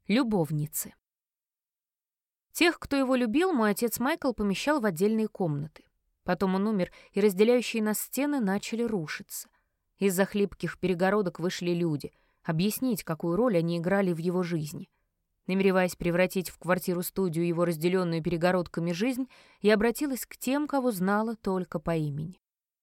Любовницы. Тех, кто его любил, мой отец Майкл помещал в отдельные комнаты. Потом он умер, и разделяющие нас стены начали рушиться. Из-за хлипких перегородок вышли люди, объяснить, какую роль они играли в его жизни. Намереваясь превратить в квартиру-студию его разделенную перегородками жизнь, я обратилась к тем, кого знала только по имени.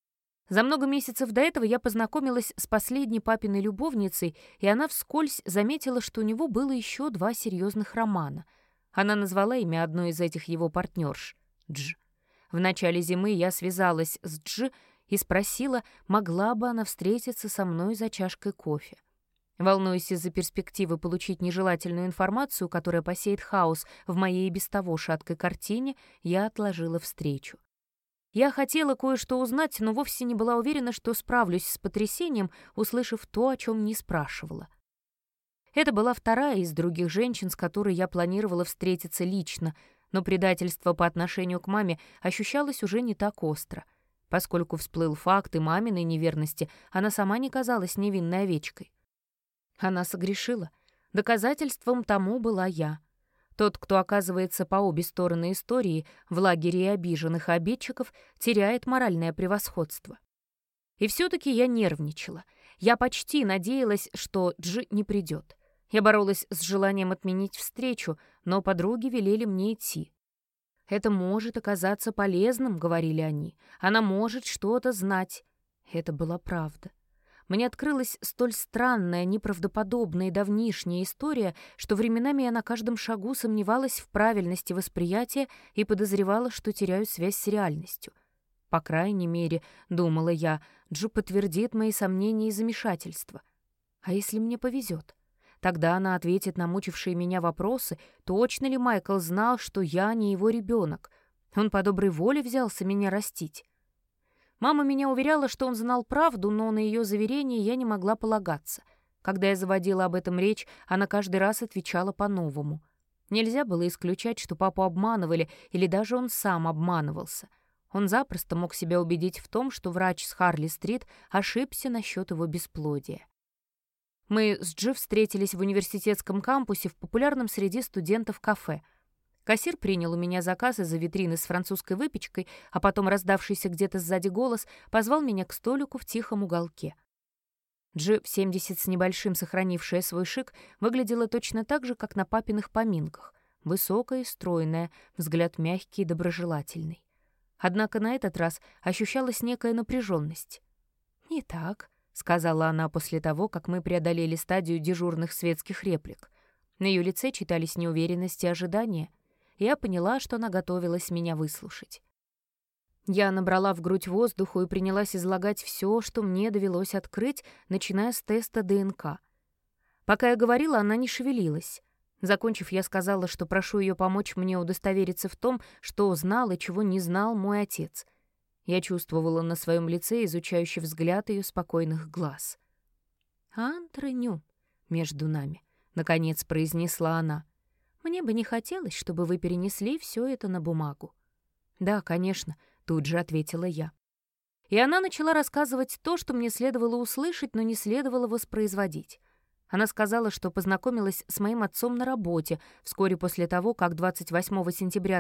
За много месяцев до этого я познакомилась с последней папиной любовницей, и она вскользь заметила, что у него было еще 2 серьезных романа. Она назвала имя одной из этих его партнерш — Дж. В начале зимы я связалась с Дж и спросила, могла бы она встретиться со мной за чашкой кофе. Волнуясь из-за перспективы получить нежелательную информацию, которая посеет хаос в моей и без того шаткой картине, я отложила встречу. Я хотела кое-что узнать, но вовсе не была уверена, что справлюсь с потрясением, услышав то, о чем не спрашивала. Это была вторая из других женщин, с которой я планировала встретиться лично, но предательство по отношению к маме ощущалось уже не так остро. Поскольку всплыл факт и маминой неверности, она сама не казалась невинной овечкой. Она согрешила. Доказательством тому была я. Тот, кто оказывается по обе стороны истории, в лагере обиженных и обидчиков, теряет моральное превосходство. И все-таки я нервничала. Я почти надеялась, что Дж не придет. Я боролась с желанием отменить встречу, но подруги велели мне идти. «Это может оказаться полезным», — говорили они. «Она может что-то знать». Это была правда. Мне открылась столь странная, неправдоподобная и давнишняя история, что временами я на каждом шагу сомневалась в правильности восприятия и подозревала, что теряю связь с реальностью. По крайней мере, думала я, Джу подтвердит мои сомнения и замешательства. А если мне повезет? Тогда она ответит на мучившие меня вопросы, точно ли Майкл знал, что я не его ребенок. Он по доброй воле взялся меня растить. Мама меня уверяла, что он знал правду, но на ее заверения я не могла полагаться. Когда я заводила об этом речь, она каждый раз отвечала по-новому. Нельзя было исключать, что папу обманывали, или даже он сам обманывался. Он запросто мог себя убедить в том, что врач с Харли-стрит ошибся насчет его бесплодия. Мы с Джи встретились в университетском кампусе в популярном среди студентов кафе. Кассир принял у меня заказ из-за витрины с французской выпечкой, а потом раздавшийся где-то сзади голос позвал меня к столику в тихом уголке. Джи, в 70 с небольшим сохранившая свой шик, выглядела точно так же, как на папиных поминках. Высокая и стройная, взгляд мягкий и доброжелательный. Однако на этот раз ощущалась некая напряженность. «Не так», — сказала она после того, как мы преодолели стадию дежурных светских реплик. На ее лице читались неуверенность и ожидание. Я поняла, что она готовилась меня выслушать. Я набрала в грудь воздуху и принялась излагать все, что мне довелось открыть, начиная с теста ДНК. Пока я говорила, она не шевелилась. Закончив, я сказала, что прошу ее помочь мне удостовериться в том, что знал и чего не знал мой отец. Я чувствовала на своем лице изучающий взгляд ее спокойных глаз. «Антроню, между нами», — наконец произнесла она. «Мне бы не хотелось, чтобы вы перенесли все это на бумагу». «Да, конечно», — тут же ответила я. И она начала рассказывать то, что мне следовало услышать, но не следовало воспроизводить. Она сказала, что познакомилась с моим отцом на работе вскоре после того, как 28 сентября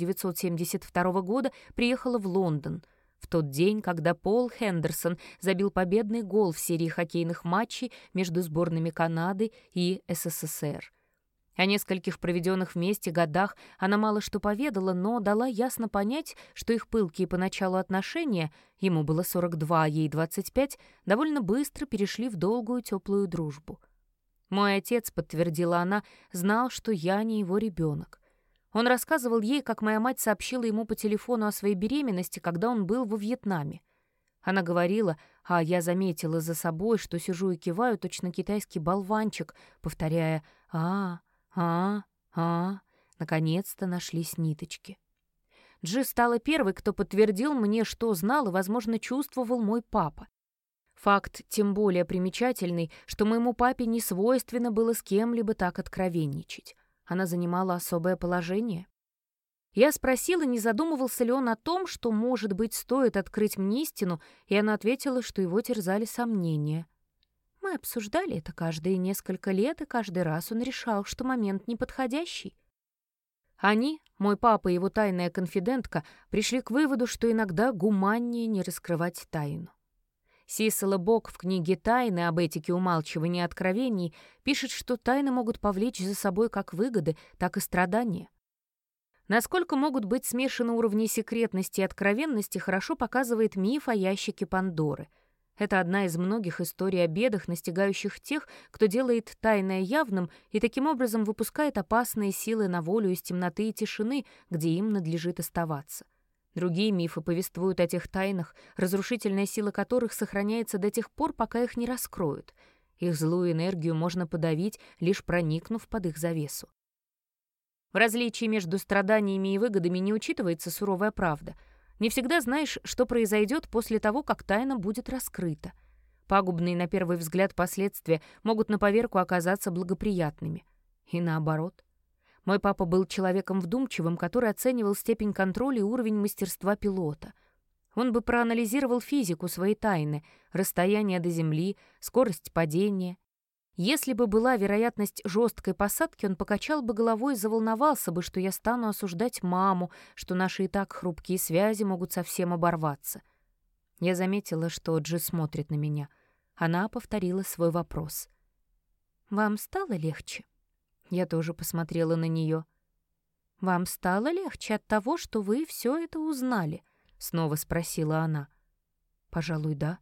1972 года приехала в Лондон, в тот день, когда Пол Хендерсон забил победный гол в серии хоккейных матчей между сборными Канады и СССР. О нескольких проведенных вместе годах она мало что поведала, но дала ясно понять, что их пылкие поначалу отношения, ему было 42, а ей 25, довольно быстро перешли в долгую теплую дружбу. Мой отец, подтвердила она, знал, что я не его ребенок. Он рассказывал ей, как моя мать сообщила ему по телефону о своей беременности, когда он был во Вьетнаме. Она говорила, а я заметила за собой, что сижу и киваю, точно китайский болванчик, повторяя Наконец-то нашлись ниточки. Джи стала первой, кто подтвердил мне, что знал и, возможно, чувствовал мой папа. Факт тем более примечательный, что моему папе не свойственно было с кем-либо так откровенничать. Она занимала особое положение. Я спросила, не задумывался ли он о том, что, может быть, стоит открыть мне истину, и она ответила, что его терзали сомнения. Мы обсуждали это каждые несколько лет, и каждый раз он решал, что момент неподходящий. Они, мой папа и его тайная конфидентка, пришли к выводу, что иногда гуманнее не раскрывать тайну. Сисела Бок в книге «Тайны» об этике умалчивания откровений пишет, что тайны могут повлечь за собой как выгоды, так и страдания. Насколько могут быть смешаны уровни секретности и откровенности, хорошо показывает миф о ящике Пандоры. Это одна из многих историй о бедах, настигающих тех, кто делает тайное явным и таким образом выпускает опасные силы на волю из темноты и тишины, где им надлежит оставаться. Другие мифы повествуют о тех тайнах, разрушительная сила которых сохраняется до тех пор, пока их не раскроют. Их злую энергию можно подавить, лишь проникнув под их завесу. В различии между страданиями и выгодами не учитывается суровая правда. Не всегда знаешь, что произойдет после того, как тайна будет раскрыта. Пагубные на первый взгляд последствия могут на поверку оказаться благоприятными. И наоборот. Мой папа был человеком вдумчивым, который оценивал степень контроля и уровень мастерства пилота. Он бы проанализировал физику своей тайны, расстояние до Земли, скорость падения. Если бы была вероятность жесткой посадки, он покачал бы головой и заволновался бы, что я стану осуждать маму, что наши и так хрупкие связи могут совсем оборваться. Я заметила, что Джи смотрит на меня. Она повторила свой вопрос. «Вам стало легче?» Я тоже посмотрела на нее. «Вам стало легче от того, что вы все это узнали?» — снова спросила она. «Пожалуй, да».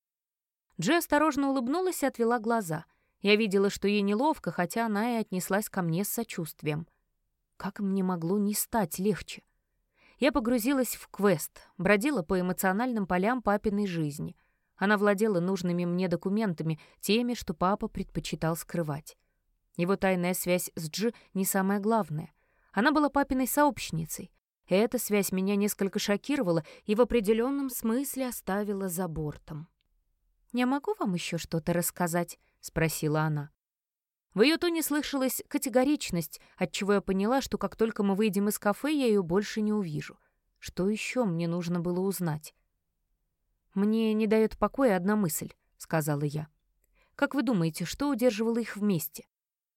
Джи осторожно улыбнулась и отвела глаза. Я видела, что ей неловко, хотя она и отнеслась ко мне с сочувствием. Как мне могло не стать легче? Я погрузилась в квест, бродила по эмоциональным полям папиной жизни. Она владела нужными мне документами, теми, что папа предпочитал скрывать. Его тайная связь с Дж не самое главное. Она была папиной сообщницей. Эта связь меня несколько шокировала и в определенном смысле оставила за бортом. «Я могу вам еще что-то рассказать?» — спросила она. В ее тоне слышалась категоричность, отчего я поняла, что как только мы выйдем из кафе, я ее больше не увижу. Что еще мне нужно было узнать? «Мне не дает покоя одна мысль», — сказала я. «Как вы думаете, что удерживало их вместе?»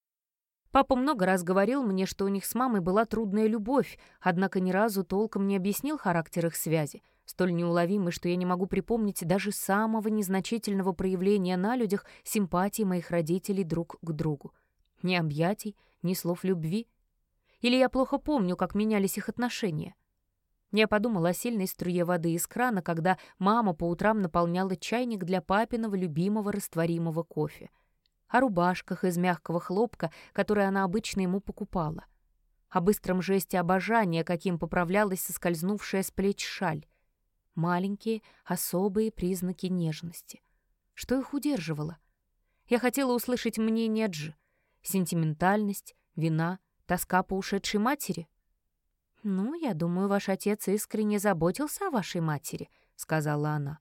Папа много раз говорил мне, что у них с мамой была трудная любовь, однако ни разу толком не объяснил характер их связи, столь неуловимый, что я не могу припомнить даже самого незначительного проявления на людях симпатии моих родителей друг к другу. Ни объятий, ни слов любви. Или я плохо помню, как менялись их отношения. Я подумала о сильной струе воды из крана, когда мама по утрам наполняла чайник для папиного любимого растворимого кофе. О рубашках из мягкого хлопка, которые она обычно ему покупала. О быстром жесте обожания, каким поправлялась соскользнувшая с плеч шаль. Маленькие, особые признаки нежности. Что их удерживало? Я хотела услышать мнение Дж. Сентиментальность, вина, тоска по ушедшей матери. «Ну, я думаю, ваш отец искренне заботился о вашей матери», — сказала она.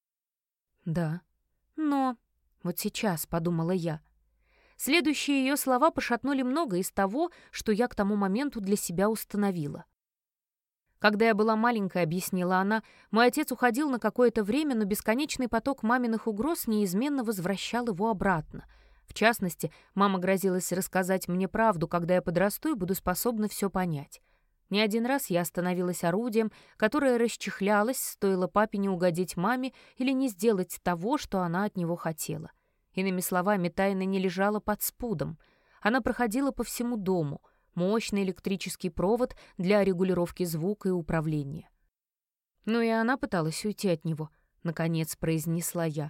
«Да, но...» Вот сейчас, подумала я. Следующие ее слова пошатнули многое из того, что я к тому моменту для себя установила. Когда я была маленькая, объяснила она, мой отец уходил на какое-то время, но бесконечный поток маминых угроз неизменно возвращал его обратно. В частности, мама грозилась рассказать мне правду, когда я подрасту и буду способна все понять. Не один раз я становилась орудием, которое расчехлялось, стоило папе не угодить маме или не сделать того, что она от него хотела. Иными словами, тайна не лежала под спудом. Она проходила по всему дому, мощный электрический провод для регулировки звука и управления. «Ну и она пыталась уйти от него», — наконец произнесла я.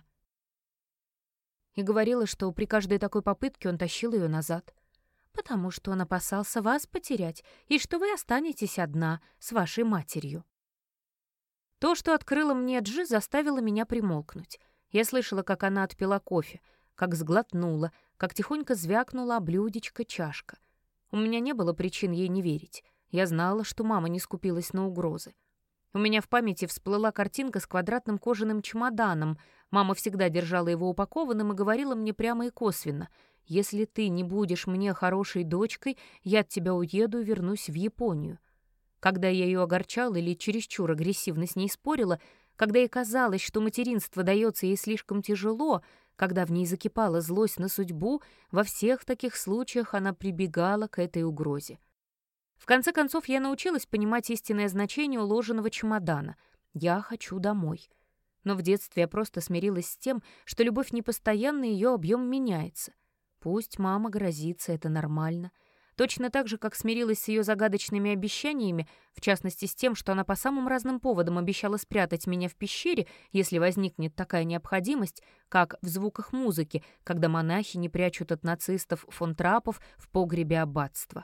И говорила, что при каждой такой попытке он тащил ее назад. «Потому что он опасался вас потерять, и что вы останетесь одна с вашей матерью». То, что открыла мне Джи, заставило меня примолкнуть. Я слышала, как она отпила кофе, как сглотнула, как тихонько звякнула о блюдечко чашка. У меня не было причин ей не верить. Я знала, что мама не скупилась на угрозы. У меня в памяти всплыла картинка с квадратным кожаным чемоданом. Мама всегда держала его упакованным и говорила мне прямо и косвенно: «Если ты не будешь мне хорошей дочкой, я от тебя уеду и вернусь в Японию». Когда я ее огорчала или чересчур агрессивно с ней спорила, когда ей казалось, что материнство дается ей слишком тяжело, когда в ней закипала злость на судьбу, во всех таких случаях она прибегала к этой угрозе. В конце концов, я научилась понимать истинное значение уложенного чемодана. «Я хочу домой». Но в детстве я просто смирилась с тем, что любовь непостоянна, и ее объем меняется. Пусть мама грозится, это нормально. Точно так же, как смирилась с ее загадочными обещаниями, в частности с тем, что она по самым разным поводам обещала спрятать меня в пещере, если возникнет такая необходимость, как в звуках музыки, когда монахи не прячут от нацистов фон Трапов в погребе аббатства.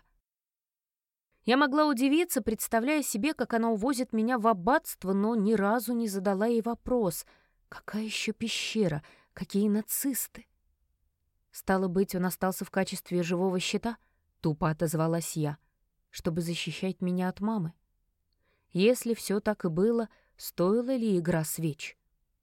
Я могла удивиться, представляя себе, как она увозит меня в аббатство, но ни разу не задала ей вопрос: какая еще пещера, какие нацисты? Стало быть, он остался в качестве живого щита? Тупо отозвалась я. Чтобы защищать меня от мамы? Если все так и было, стоила ли игра свеч?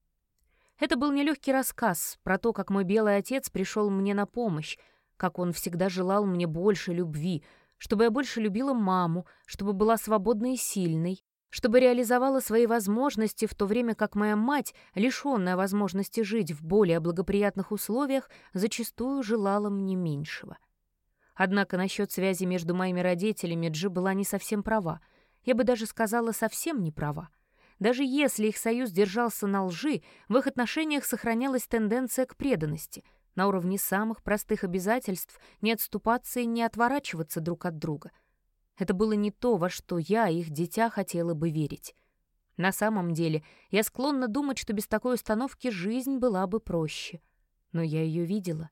Это был нелегкий рассказ про то, как мой белый отец пришел мне на помощь, как он всегда желал мне больше любви, чтобы я больше любила маму, чтобы была свободной и сильной, чтобы реализовала свои возможности, в то время как моя мать, лишенная возможности жить в более благоприятных условиях, зачастую желала мне меньшего. Однако насчет связи между моими родителями Джи была не совсем права. Я бы даже сказала, совсем не права. Даже если их союз держался на лжи, в их отношениях сохранялась тенденция к преданности, на уровне самых простых обязательств не отступаться и не отворачиваться друг от друга. Это было не то, во что я, их дитя, хотела бы верить. На самом деле, я склонна думать, что без такой установки жизнь была бы проще. Но я ее видела.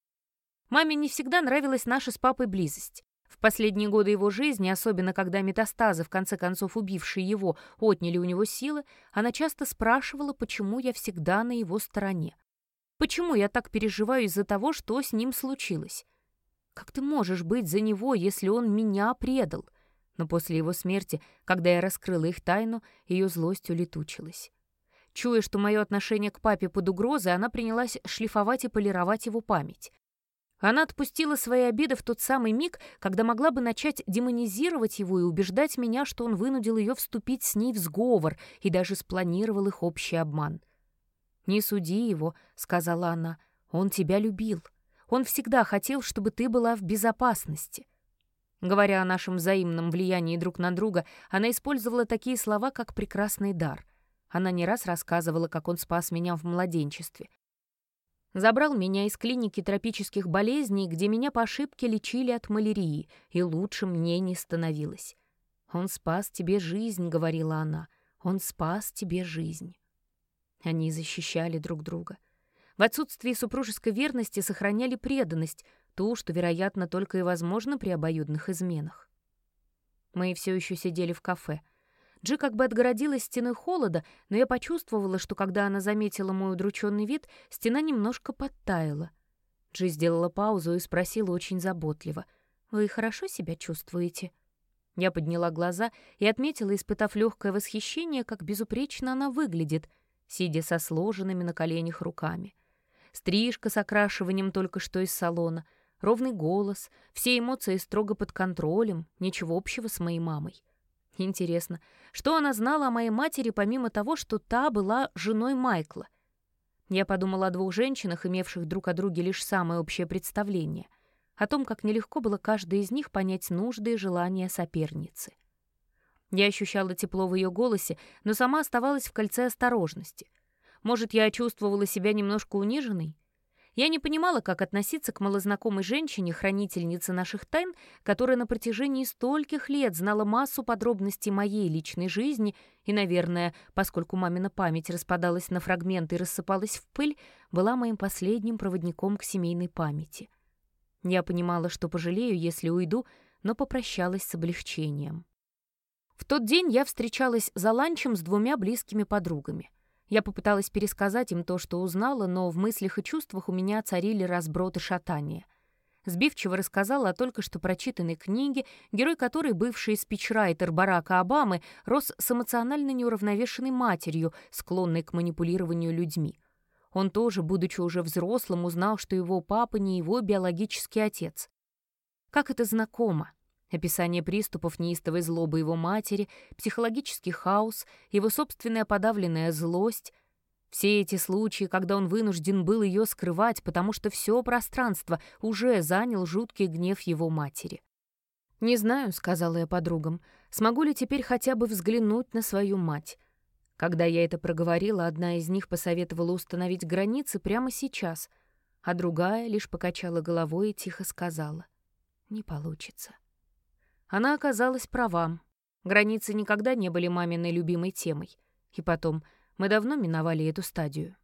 Маме не всегда нравилась наша с папой близость. В последние годы его жизни, особенно когда метастазы, в конце концов убившие его, отняли у него силы, она часто спрашивала, почему я всегда на его стороне. Почему я так переживаю из-за того, что с ним случилось? Как ты можешь быть за него, если он меня предал? Но после его смерти, когда я раскрыла их тайну, ее злость улетучилась. Чуя, что мое отношение к папе под угрозой, она принялась шлифовать и полировать его память. Она отпустила свои обиды в тот самый миг, когда могла бы начать демонизировать его и убеждать меня, что он вынудил ее вступить с ней в сговор и даже спланировал их общий обман. «Не суди его», — сказала она, — «он тебя любил. Он всегда хотел, чтобы ты была в безопасности». Говоря о нашем взаимном влиянии друг на друга, она использовала такие слова, как «прекрасный дар». Она не раз рассказывала, как он спас меня в младенчестве. Забрал меня из клиники тропических болезней, где меня по ошибке лечили от малярии, и лучше мне не становилось. «Он спас тебе жизнь», — говорила она, — «он спас тебе жизнь». Они защищали друг друга. В отсутствии супружеской верности сохраняли преданность, ту, что, вероятно, только и возможно при обоюдных изменах. Мы все еще сидели в кафе. Джи как бы отгородилась стеной холода, но я почувствовала, что когда она заметила мой удрученный вид, стена немножко подтаяла. Джи сделала паузу и спросила очень заботливо: «Вы хорошо себя чувствуете?» Я подняла глаза и отметила, испытав легкое восхищение, как безупречно она выглядит, сидя со сложенными на коленях руками. Стрижка с окрашиванием только что из салона, ровный голос, все эмоции строго под контролем, ничего общего с моей мамой. Интересно, что она знала о моей матери, помимо того, что та была женой Майкла? Я подумала о двух женщинах, имевших друг о друге лишь самое общее представление, о том, как нелегко было каждой из них понять нужды и желания соперницы. Я ощущала тепло в ее голосе, но сама оставалась в кольце осторожности. Может, я чувствовала себя немножко униженной? Я не понимала, как относиться к малознакомой женщине, хранительнице наших тайн, которая на протяжении стольких лет знала массу подробностей моей личной жизни и, наверное, поскольку мамина память распадалась на фрагменты и рассыпалась в пыль, была моим последним проводником к семейной памяти. Я понимала, что пожалею, если уйду, но попрощалась с облегчением. В тот день я встречалась за ланчем с двумя близкими подругами. Я попыталась пересказать им то, что узнала, но в мыслях и чувствах у меня царили разброд и шатание. Сбивчиво рассказала о только что прочитанной книге, герой которой, бывший спичрайтер Барака Обамы, рос с эмоционально неуравновешенной матерью, склонной к манипулированию людьми. Он тоже, будучи уже взрослым, узнал, что его папа не его биологический отец. Как это знакомо! Описание приступов неистовой злобы его матери, психологический хаос, его собственная подавленная злость. Все эти случаи, когда он вынужден был ее скрывать, потому что все пространство уже занял жуткий гнев его матери. «Не знаю», — сказала я подругам, — «смогу ли теперь хотя бы взглянуть на свою мать?» Когда я это проговорила, одна из них посоветовала установить границы прямо сейчас, а другая лишь покачала головой и тихо сказала: «Не получится». Она оказалась права. Границы никогда не были маминой любимой темой. И потом, мы давно миновали эту стадию.